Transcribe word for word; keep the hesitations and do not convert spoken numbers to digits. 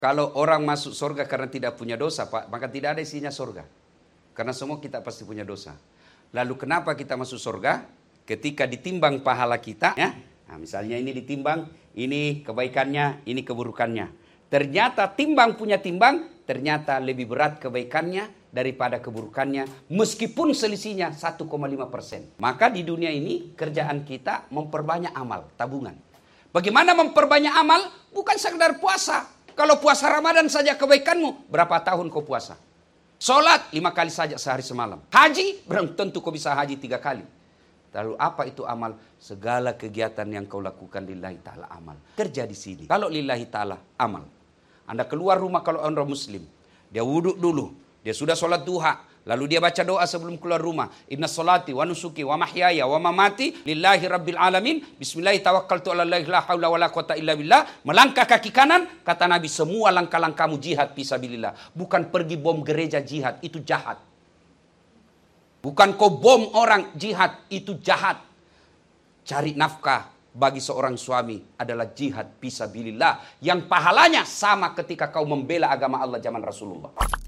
Kalau orang masuk surga karena tidak punya dosa, Pak, maka tidak ada isinya surga. Karena semua kita pasti punya dosa. Lalu kenapa kita masuk surga? Ketika ditimbang pahala kita, ya. Nah, misalnya ini ditimbang, ini kebaikannya, ini keburukannya. Ternyata timbang punya timbang, ternyata lebih berat kebaikannya daripada keburukannya, meskipun selisihnya satu koma lima persen. Maka di dunia ini kerjaan kita memperbanyak amal, tabungan. Bagaimana memperbanyak amal? Bukan sekedar puasa. Kalau puasa Ramadan saja kebaikanmu, berapa tahun kau puasa? Sholat lima kali saja sehari semalam. Haji, belum tentu kau bisa haji tiga kali. Lalu apa itu amal? Segala kegiatan yang kau lakukan lillahi ta'ala amal. Kerja di sini. Kalau lillahi ta'ala amal. Anda keluar rumah kalau orang muslim. Dia wuduk dulu. Dia sudah sholat duha. Lalu dia baca doa sebelum keluar rumah. Inna salati wa nusuki wa mahyaya wa mamati lillahi rabbil alamin. Bismillahi tawakkaltu ala allahi la hawla wa la quwata illa billah. Melangkah kaki kanan. Kata Nabi, semua langkah-langkahmu jihad fisabilillah. Bukan pergi bom gereja jihad. Itu jahat. Bukan kau bom orang jihad. Itu jahat. Cari nafkah bagi seorang suami adalah jihad fisabilillah. Yang pahalanya sama ketika kau membela agama Allah zaman Rasulullah.